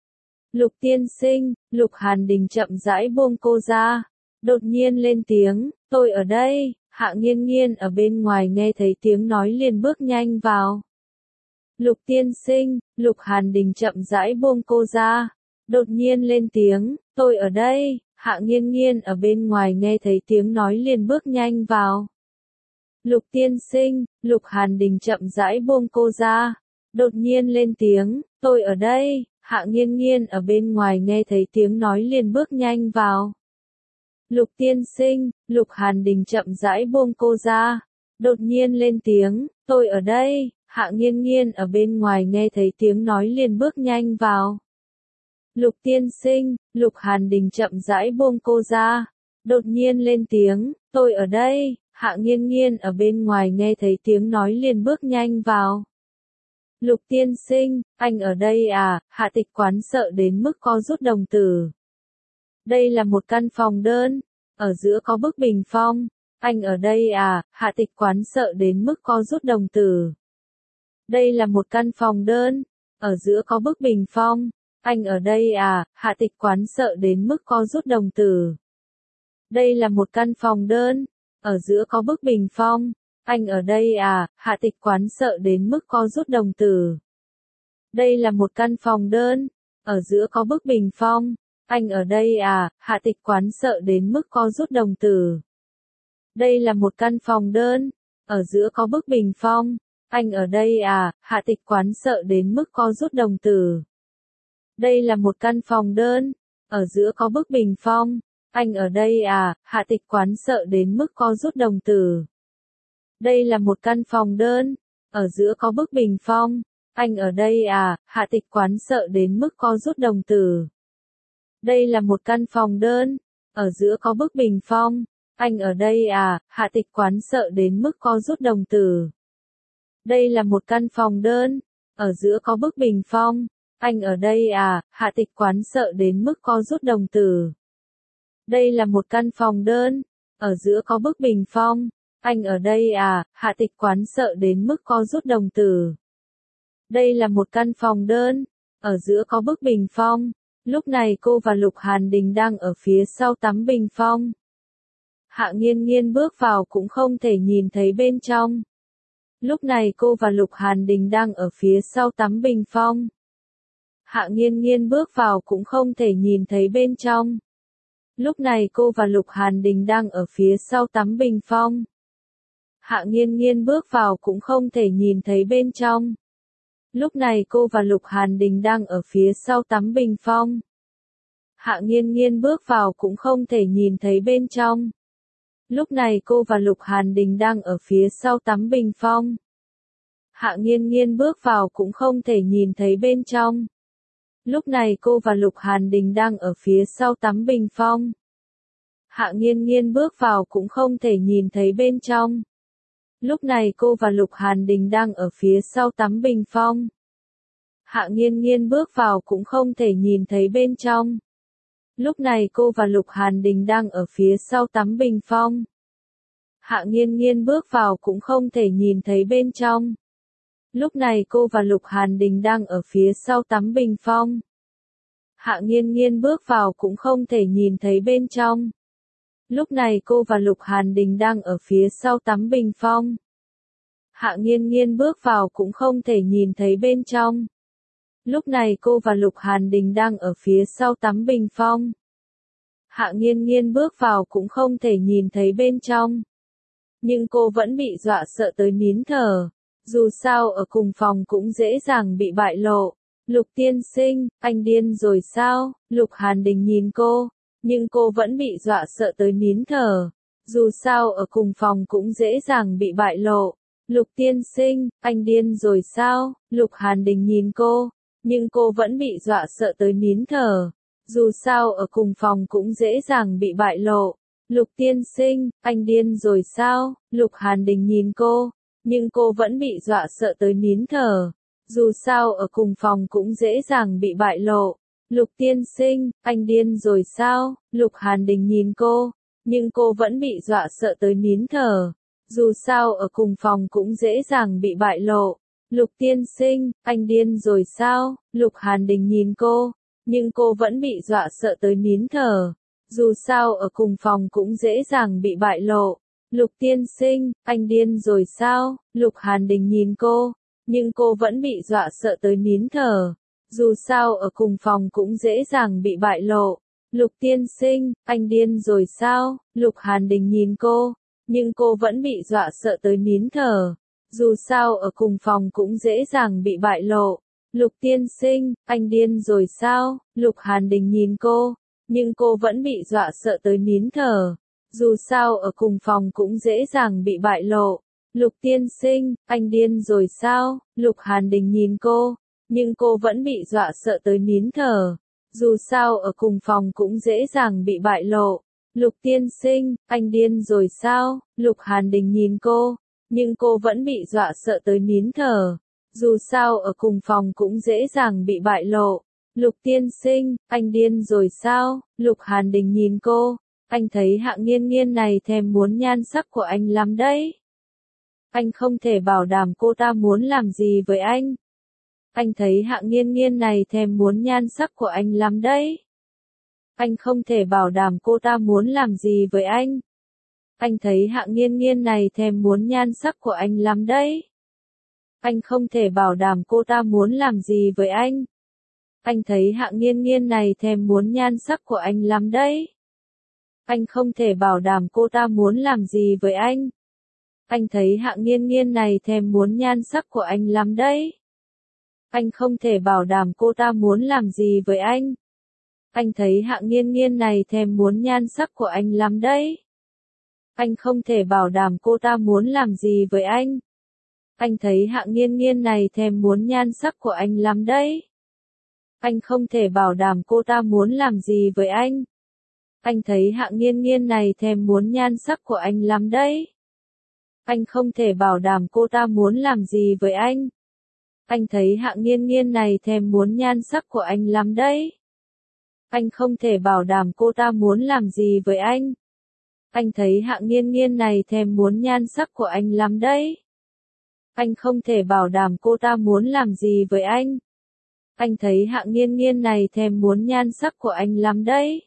Lục tiên sinh, Lục Hàn Đình chậm rãi buông cô ra. Đột nhiên lên tiếng, tôi ở đây. Hạ Nghiên Nghiên ở bên ngoài nghe thấy tiếng nói liền bước nhanh vào. Lục tiên sinh, Lục Hàn Đình chậm rãi buông cô ra. Đột nhiên lên tiếng, tôi ở đây. Hạ Nghiên Nghiên ở bên ngoài nghe thấy tiếng nói liền bước nhanh vào. Lục tiên sinh, Lục Hàn Đình chậm rãi buông cô ra. Đột nhiên lên tiếng, tôi ở đây. Hạ Nghiên Nghiên ở bên ngoài nghe thấy tiếng nói liền bước nhanh vào. Lục tiên sinh, Lục Hàn Đình chậm rãi buông cô ra. Đột nhiên lên tiếng, tôi ở đây. Hạ Nghiên Nghiên ở bên ngoài nghe thấy tiếng nói liền bước nhanh vào. Lục tiên sinh, Lục Hàn Đình chậm rãi buông cô ra. Đột nhiên lên tiếng, tôi ở đây. Hạ Nghiên Nghiên ở bên ngoài nghe thấy tiếng nói liền bước nhanh vào. Lục tiên sinh, anh ở đây à? Hạ Tịch Quán sợ đến mức co rút đồng tử. Đây là một căn phòng đơn, ở giữa có bức bình phong. Anh ở đây à? Hạ Tịch Quán sợ đến mức co rút đồng tử. Đây là một căn phòng đơn, ở giữa có bức bình phong. Anh ở đây à? Hạ Tịch Quán sợ đến mức co rút đồng tử. Đây là một căn phòng đơn, ở giữa có bức bình phong. Anh ở đây à? Hạ Tịch Quán sợ đến mức co rút đồng tử. Đây là một căn phòng đơn, ở giữa có bức bình phong. Anh ở đây à? Hạ Tịch Quán sợ đến mức co rút đồng tử. Đây là một căn phòng đơn, ở giữa có bức bình phong. Anh ở đây à? Hạ Tịch Quán sợ đến mức co rút đồng tử. Đây là một căn phòng đơn, ở giữa có bức bình phong. Anh ở đây à? Hạ Tịch Quán sợ đến mức co rút đồng tử. Đây là một căn phòng đơn, ở giữa có bức bình phong. Anh ở đây à? Hạ Tịch Quán sợ đến mức co rút đồng tử. Đây là một căn phòng đơn, ở giữa có bức bình phong. Anh ở đây à? Hạ Tịch Quán sợ đến mức co rút đồng tử. Đây là một căn phòng đơn, ở giữa có bức bình phong. Anh ở đây à? Hạ Tịch Quán sợ đến mức co rút đồng tử. Đây là một căn phòng đơn, ở giữa có bức bình phong. Anh ở đây à? Hạ Tịch Quán sợ đến mức co rút đồng tử. Đây là một căn phòng đơn, ở giữa có bức bình phong. Lúc này cô và Lục Hàn Đình đang ở phía sau tấm bình phong. Hạ Nghiên Nghiên bước vào cũng không thể nhìn thấy bên trong. Lúc này cô và Lục Hàn Đình đang ở phía sau tấm bình phong. Hạ Nghiên Nghiên bước vào cũng không thể nhìn thấy bên trong. Lúc này cô và Lục Hàn Đình đang ở phía sau tấm bình phong. Hạ Nghiên Nghiên bước vào cũng không thể nhìn thấy bên trong. Lúc này cô và Lục Hàn Đình đang ở phía sau tấm bình phong. Hạ Nghiên Nghiên bước vào cũng không thể nhìn thấy bên trong. Lúc này cô và Lục Hàn Đình đang ở phía sau tấm bình phong. Hạ Nghiên Nghiên bước vào cũng không thể nhìn thấy bên trong. Lúc này cô và Lục Hàn Đình đang ở phía sau tấm bình phong. Hạ Nghiên Nghiên bước vào cũng không thể nhìn thấy bên trong. Lúc này cô và Lục Hàn Đình đang ở phía sau tấm bình phong. Hạ Nghiên Nghiên bước vào cũng không thể nhìn thấy bên trong. Lúc này cô và Lục Hàn Đình đang ở phía sau tấm bình phong. Hạ Nghiên Nghiên bước vào cũng không thể nhìn thấy bên trong. Lúc này cô và Lục Hàn Đình đang ở phía sau tấm bình phong. Hạ Nghiên Nghiên bước vào cũng không thể nhìn thấy bên trong. Lúc này cô và Lục Hàn Đình đang ở phía sau tấm bình phong. Hạ Nghiên Nghiên bước vào cũng không thể nhìn thấy bên trong. Lúc này cô và Lục Hàn Đình đang ở phía sau tấm bình phong. Hạ Nghiên Nghiên bước vào cũng không thể nhìn thấy bên trong. Nhưng cô vẫn bị dọa sợ tới nín thở. Dù sao ở cùng phòng cũng dễ dàng bị bại lộ. Lục tiên sinh, anh điên rồi sao? Lục Hàn Đình nhìn cô, nhưng cô vẫn bị dọa sợ tới nín thở. Dù sao ở cùng phòng cũng dễ dàng bị bại lộ. Lục tiên sinh, anh điên rồi sao? Lục Hàn Đình nhìn cô, nhưng cô vẫn bị dọa sợ tới nín thở. Dù sao ở cùng phòng cũng dễ dàng bị bại lộ. Lục tiên sinh, anh điên rồi sao? Lục Hàn Đình nhìn cô, nhưng cô vẫn bị dọa sợ tới nín thở. Dù sao ở cùng phòng cũng dễ dàng bị bại lộ. Lục tiên sinh, anh điên rồi sao? Lục Hàn Đình nhìn cô, nhưng cô vẫn bị dọa sợ tới nín thở. Dù sao ở cùng phòng cũng dễ dàng bị bại lộ. Lục tiên sinh, anh điên rồi sao? Lục Hàn Đình nhìn cô, nhưng cô vẫn bị dọa sợ tới nín thở. Dù sao ở cùng phòng cũng dễ dàng bị bại lộ. Lục tiên sinh, anh điên rồi sao? Lục Hàn Đình nhìn cô, nhưng cô vẫn bị dọa sợ tới nín thở. Dù sao ở cùng phòng cũng dễ dàng bị bại lộ. Lục tiên sinh, anh điên rồi sao? Lục Hàn Đình nhìn cô, nhưng cô vẫn bị dọa sợ tới nín thở. Dù sao ở cùng phòng cũng dễ dàng bị bại lộ. Lục tiên sinh, anh điên rồi sao? Lục Hàn Đình nhìn cô, nhưng cô vẫn bị dọa sợ tới nín thở. Dù sao ở cùng phòng cũng dễ dàng bị bại lộ. Lục tiên sinh, anh điên rồi sao? Lục Hàn Đình nhìn cô, nhưng cô vẫn bị dọa sợ tới nín thở. Dù sao ở cùng phòng cũng dễ dàng bị bại lộ. Lục tiên sinh, anh điên rồi sao? Lục Hàn Đình nhìn cô, nhưng cô vẫn bị dọa sợ tới nín thở. Dù sao ở cùng phòng cũng dễ dàng bị bại lộ. Lục tiên sinh, anh điên rồi sao? Lục Hàn Đình nhìn cô, anh thấy Hạ Nghiên Nghiên này thèm muốn nhan sắc của anh lắm đấy. Anh không thể bảo đảm cô ta muốn làm gì với anh. Anh thấy Hạ Nghiên Nghiên này thèm muốn nhan sắc của anh lắm đấy. Anh không thể bảo đảm cô ta muốn làm gì với anh. Anh thấy Hạ Nghiên Nghiên này thèm muốn nhan sắc của anh lắm đấy. Anh không thể bảo đảm cô ta muốn làm gì với anh. Anh thấy Hạ Nghiên Nghiên này thèm muốn nhan sắc của anh lắm đấy. Anh không thể bảo đảm cô ta muốn làm gì với anh. Anh thấy Hạ Nghiên Nghiên này thèm muốn nhan sắc của anh lắm đấy. Anh không thể bảo đảm cô ta muốn làm gì với anh. Anh thấy Hạ Nghiên Nghiên này thèm muốn nhan sắc của anh lắm đấy. Anh không thể bảo đảm cô ta muốn làm gì với anh. Anh thấy Hạ Nghiên Nghiên này thèm muốn nhan sắc của anh lắm đấy. Anh không thể bảo đảm cô ta muốn làm gì với anh. Anh thấy Hạ Nghiên Nghiên này thèm muốn nhan sắc của anh lắm đấy. Anh không thể bảo đảm cô ta muốn làm gì với anh. Anh thấy Hạ Nghiên Nghiên này thèm muốn nhan sắc của anh lắm đấy. Anh không thể bảo đảm cô ta muốn làm gì với anh. Anh thấy Hạ Nghiên Nghiên này thèm muốn nhan sắc của anh lắm đấy. Anh không thể bảo đảm cô ta muốn làm gì với anh. Anh thấy Hạ Nghiên Nghiên này thèm muốn nhan sắc của anh lắm đấy.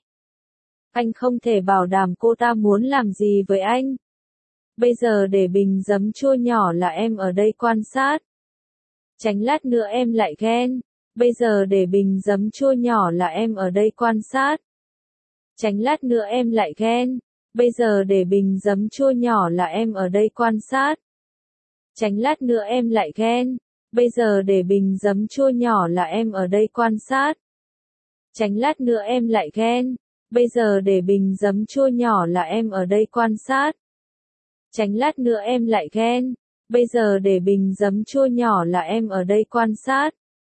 Anh không thể bảo đảm cô ta muốn làm gì với anh. Bây giờ để bình giấm chua nhỏ là em ở đây quan sát. Tránh lát nữa em lại ghen. Bây giờ để bình giấm chua nhỏ là em ở đây quan sát. Tránh lát nữa em lại ghen. Bây giờ để bình giấm chua nhỏ là em ở đây quan sát. Tránh lát nữa em lại ghen. Bây giờ để bình giấm chua nhỏ là em ở đây quan sát. Tránh lát nữa em lại ghen. Bây giờ để bình giấm chua nhỏ là em ở đây quan sát. Tránh lát nữa em lại ghen. Bây giờ để bình giấm chua nhỏ là em ở đây quan sát.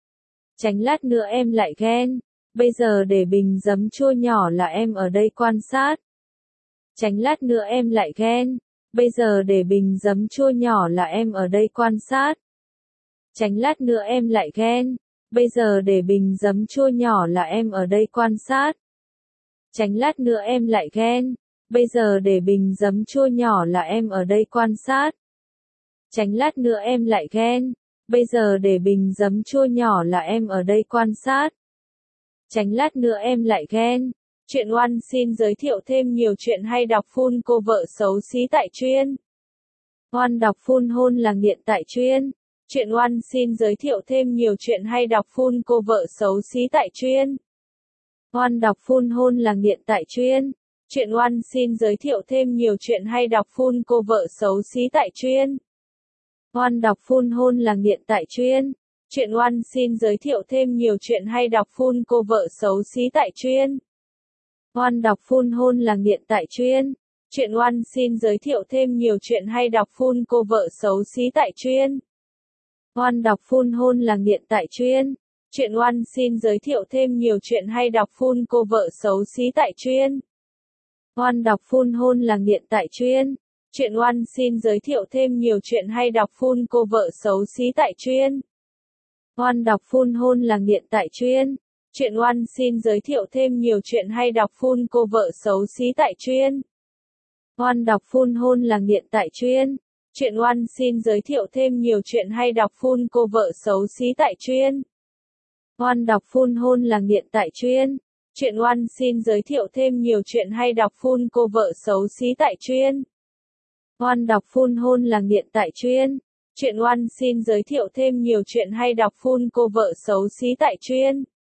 Tránh lát nữa em lại ghen. Bây giờ để bình giấm chua nhỏ là em ở đây quan sát. Tránh lát nữa em lại ghen. Bây giờ để bình giấm chua nhỏ là em ở đây quan sát. Tránh lát nữa em lại ghen. Bây giờ để bình giấm chua nhỏ là em ở đây quan sát. Tránh lát nữa em lại ghen. Bây giờ để bình giấm chua nhỏ là em ở đây quan sát. Tránh lát nữa em lại ghen. Bây giờ để bình giấm chua nhỏ là em ở đây quan sát. Tránh lát nữa em lại ghen. Chuyện One xin giới thiệu thêm nhiều chuyện hay đọc phun cô vợ xấu xí tại chuyên. One đọc phun hôn là nghiện tại chuyên. Chuyện One xin giới thiệu thêm nhiều chuyện hay đọc phun cô vợ xấu xí tại chuyên. Oan đọc phun hôn là nghiện tại chuyên. Chuyện Oan xin giới thiệu thêm nhiều chuyện hay đọc phun cô vợ xấu xí tại chuyên. Oan đọc phun hôn là nghiện tại chuyên. Chuyện Oan xin giới thiệu thêm nhiều chuyện hay đọc phun cô vợ xấu xí tại chuyên. Oan đọc phun hôn là nghiện tại chuyên. Chuyện Oan xin giới thiệu thêm nhiều chuyện hay đọc phun cô vợ xấu xí tại chuyên. Oan đọc phun hôn là nghiện tại chuyên. Chuyện Oan xin giới thiệu thêm nhiều chuyện hay đọc phun cô vợ xấu xí tại chuyên. Oan đọc phun hôn là nghiện tại chuyên. Chuyện Oan xin giới thiệu thêm nhiều chuyện hay đọc phun cô vợ xấu xí tại chuyên. Oan đọc phun hôn là nghiện tại chuyên. Chuyện Oan xin giới thiệu thêm nhiều chuyện hay đọc phun cô vợ xấu xí tại chuyên. Oan đọc phun hôn là nghiện tại chuyên. Chuyện Oan xin giới thiệu thêm nhiều chuyện hay đọc phun cô vợ xấu xí tại chuyên. Oan đọc phun hôn là nghiện tại chuyên. Chuyện Oan xin giới thiệu thêm nhiều chuyện hay đọc phun cô vợ xấu xí tại chuyên. Oan đọc phun hôn là nghiện tại chuyên. Chuyện Oan xin giới thiệu thêm nhiều chuyện hay đọc phun cô vợ xấu xí tại chuyên.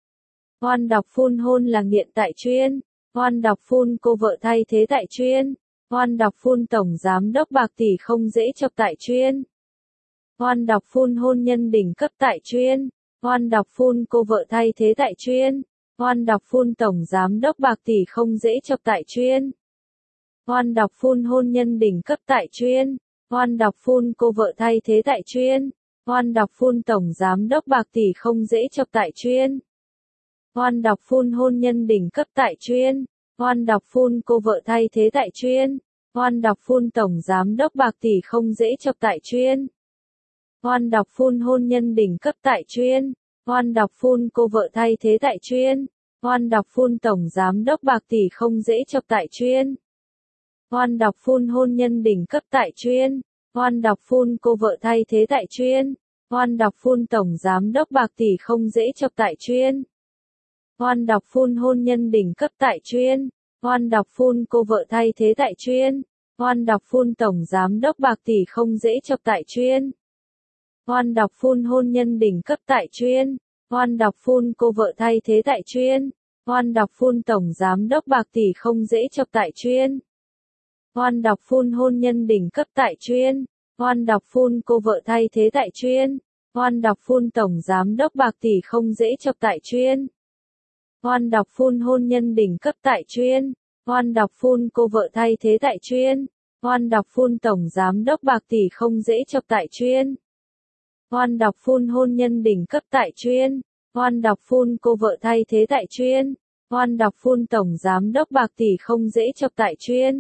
Oan đọc phun hôn là nghiện tại chuyên. Oan đọc phun cô vợ thay thế tại chuyên. Oan đọc phun tổng giám đốc bạc tỷ không dễ chọc tại chuyên. Oan đọc phun hôn nhân đỉnh cấp tại chuyên. Oan đọc phun cô vợ thay thế tại chuyên. Oan đọc phun tổng giám đốc bạc tỷ không dễ chọc tại chuyên. Oan đọc phun hôn nhân đỉnh cấp tại chuyên. Oan đọc phun cô vợ thay thế tại chuyên. Oan đọc phun tổng giám đốc bạc tỷ không dễ chọc tại chuyên. Oan đọc phun hôn nhân đỉnh cấp tại chuyên. Oan đọc phun cô vợ thay thế tại chuyên. Oan đọc phun tổng giám đốc bạc tỷ không dễ chọc tại chuyên. Oan đọc phun hôn nhân đỉnh cấp tại chuyên. Oan đọc phun cô vợ thay thế tại chuyên. Oan đọc phun tổng giám đốc bạc tỷ không dễ chọc tại chuyên. Oan đọc phun hôn nhân đỉnh cấp tại chuyên. Oan đọc phun cô vợ thay thế tại chuyên. Oan đọc phun tổng giám đốc bạc tỷ không dễ chọc tại chuyên. Oan đọc phun hôn nhân đỉnh cấp tại chuyên. Oan đọc phun cô vợ thay thế tại chuyên. Oan đọc phun tổng giám đốc bạc tỷ không dễ chọc tại chuyên. Oan đọc phun hôn nhân đỉnh cấp tại chuyên. Oan đọc phun cô vợ thay thế tại chuyên. Oan đọc phun tổng giám đốc bạc tỷ không dễ chọc tại chuyên. Oan đọc phun hôn nhân đỉnh cấp tại chuyên. Oan đọc phun cô vợ thay thế tại chuyên. Oan đọc phun tổng giám đốc bạc tỷ không dễ chọc tại chuyên. Oan đọc phun hôn nhân đỉnh cấp tại chuyên. Oan đọc phun cô vợ thay thế tại chuyên. Oan đọc phun tổng giám đốc bạc tỷ không dễ chọc tại chuyên. Oan đọc phun hôn nhân đỉnh cấp tại chuyên. Oan đọc phun cô vợ thay thế tại chuyên. Oan đọc phun tổng giám đốc bạc tỷ không dễ chọc tại chuyên.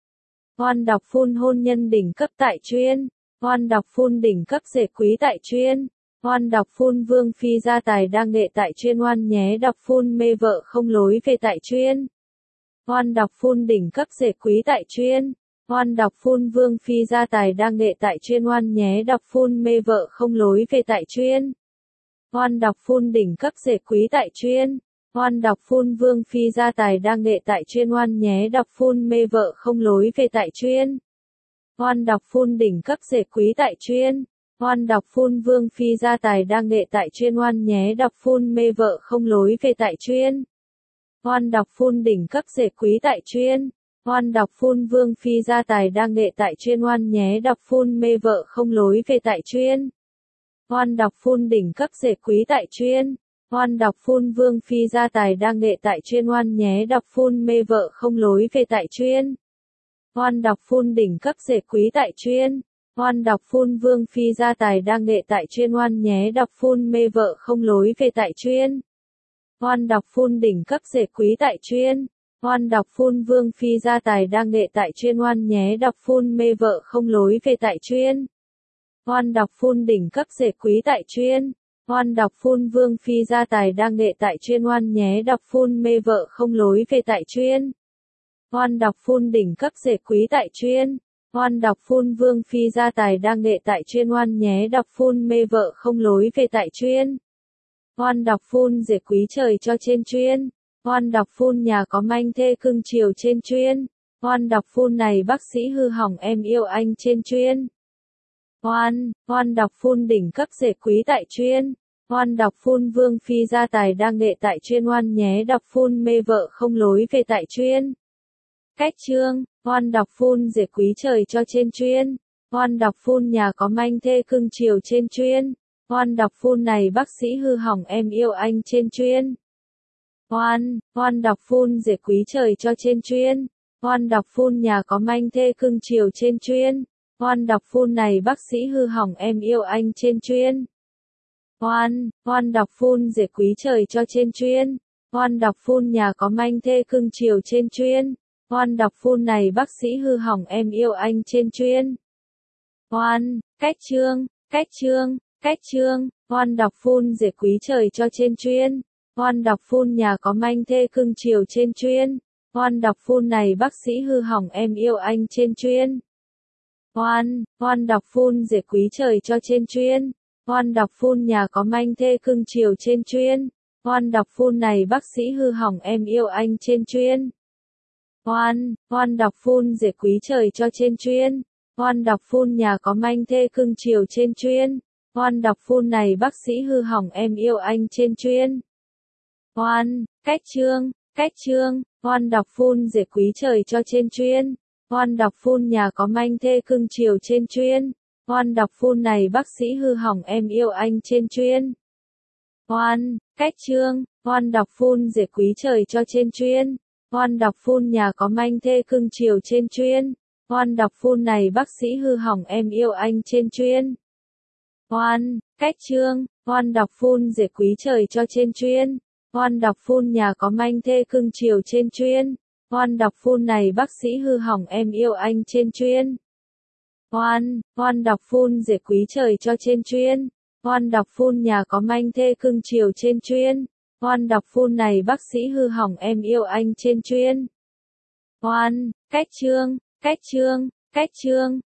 Oan đọc phun hôn nhân đỉnh cấp tại chuyên. Oan đọc phun đỉnh cấp rể quý tại chuyên. Oan đọc phun vương phi gia tài đa nghệ tại chuyên. Oan nhé đọc phun mê vợ không lối về tại chuyên. Oan đọc phun đỉnh cấp rể quý tại chuyên. Oan đọc phun vương phi gia tài đa nghệ tại chuyên. Oan nhé đọc phun mê vợ không lối về tại chuyên. Oan đọc phun đỉnh cấp rể quý tại chuyên. Oan đọc phun vương phi gia tài đa nghệ tại chuyên. Oan nhé đọc phun mê vợ không lối về tại chuyên. Oan đọc phun đỉnh cấp rể quý tại chuyên. Oan đọc phun vương phi gia tài đa nghệ tại chuyên. Oan nhé đọc phun mê vợ không lối về tại chuyên. Oan đọc phun đỉnh cấp rể quý tại chuyên. Oan đọc phun vương phi gia tài đa nghệ tại chuyên. Oan nhé đọc phun mê vợ không lối về tại chuyên. Oan đọc phun đỉnh cấp rể quý tại chuyên. Oan đọc phun vương phi gia tài đa nghệ tại chuyên. Oan nhé đọc phun mê vợ không lối về tại chuyên. Oan đọc phun đỉnh cấp rể quý tại chuyên. Oan đọc phun vương phi gia tài đa nghệ tại chuyên. Oan nhé đọc phun mê vợ không lối về tại chuyên. Oan đọc phun đỉnh cấp rể quý tại chuyên. Oan đọc phun vương phi gia tài đa nghệ tại chuyên. Oan nhé đọc phun mê vợ không lối về tại chuyên. Oan đọc phun đỉnh cấp rể quý tại chuyên. Oan đọc phun vương phi gia tài đa nghệ tại chuyên. Oan nhé đọc phun mê vợ không lối về tại chuyên. Oan đọc phun đỉnh cấp rể quý tại chuyên. Oan đọc phun vương phi gia tài đa nghệ tại chuyên. Oan nhé đọc phun mê vợ không lối về tại chuyên. Oan đọc phun rể quý trời cho trên chuyên. Oan đọc phun nhà có manh thê cưng chiều trên chuyên. Oan đọc phun này bác sĩ hư hỏng em yêu anh trên chuyên. Oan, oan đọc phun đỉnh cấp rể quý tại chuyên. Oan đọc phun Vương Phi gia tài đa nghệ tại chuyên oan nhé đọc phun mê vợ không lối về tại chuyên. Cách chương, oan đọc phun diệt quý trời cho trên chuyên. Oan đọc phun nhà có manh thê cưng chiều trên chuyên. Oan đọc phun này bác sĩ hư hỏng em yêu anh trên chuyên. Oan, oan đọc phun diệt quý trời cho trên chuyên. Oan đọc phun nhà có manh thê cưng chiều trên chuyên. Oan đọc phun này bác sĩ hư hỏng em yêu anh trên chuyên. Oan, oan đọc phun diệt quý trời cho trên chuyên. Oan đọc phun nhà có manh thê cưng chiều trên chuyên. Oan đọc phun này bác sĩ hư hỏng em yêu anh trên chuyên. Oan, cách chương, cách chương, cách chương, oan đọc phun diệt quý trời cho trên chuyên. Oan đọc phun nhà có manh thê cưng chiều trên chuyên. Oan đọc phun này bác sĩ hư hỏng em yêu anh trên chuyên. Oan, oan đọc phun diệt quý trời cho trên chuyên. Oan đọc phun nhà có manh thê cưng chiều trên chuyên. Oan đọc phun này bác sĩ hư hỏng em yêu anh trên chuyên. Oan, oan đọc phun diệt quý trời cho trên chuyên. Oan đọc phun nhà có manh thê cưng chiều trên chuyên. Oan đọc phun này bác sĩ hư hỏng em yêu anh trên chuyên. Oan, cách chương, cách chương, oan đọc phun diệt quý trời cho trên chuyên. Oan đọc phun nhà có manh thê cưng chiều trên chuyên. Oan đọc phun này bác sĩ hư hỏng em yêu anh trên chuyên. Oan, cách chương, oan đọc phun diệt quý trời cho trên chuyên. Oan đọc phun nhà có manh thê cưng chiều trên chuyên. Oan đọc phun này bác sĩ hư hỏng em yêu anh trên chuyên. Oan, cách chương, oan đọc phun diệt quý trời cho trên chuyên. Oan đọc phun nhà có manh thê cưng chiều trên chuyên. Oan đọc phun này bác sĩ hư hỏng em yêu anh trên chuyên. Oan, oan đọc phun diệt quý trời cho trên chuyên. Oan đọc phun nhà có manh thê cưng chiều trên chuyên. Oan đọc phun này bác sĩ hư hỏng em yêu anh trên chuyên. Oan, cách chương, cách chương, cách chương,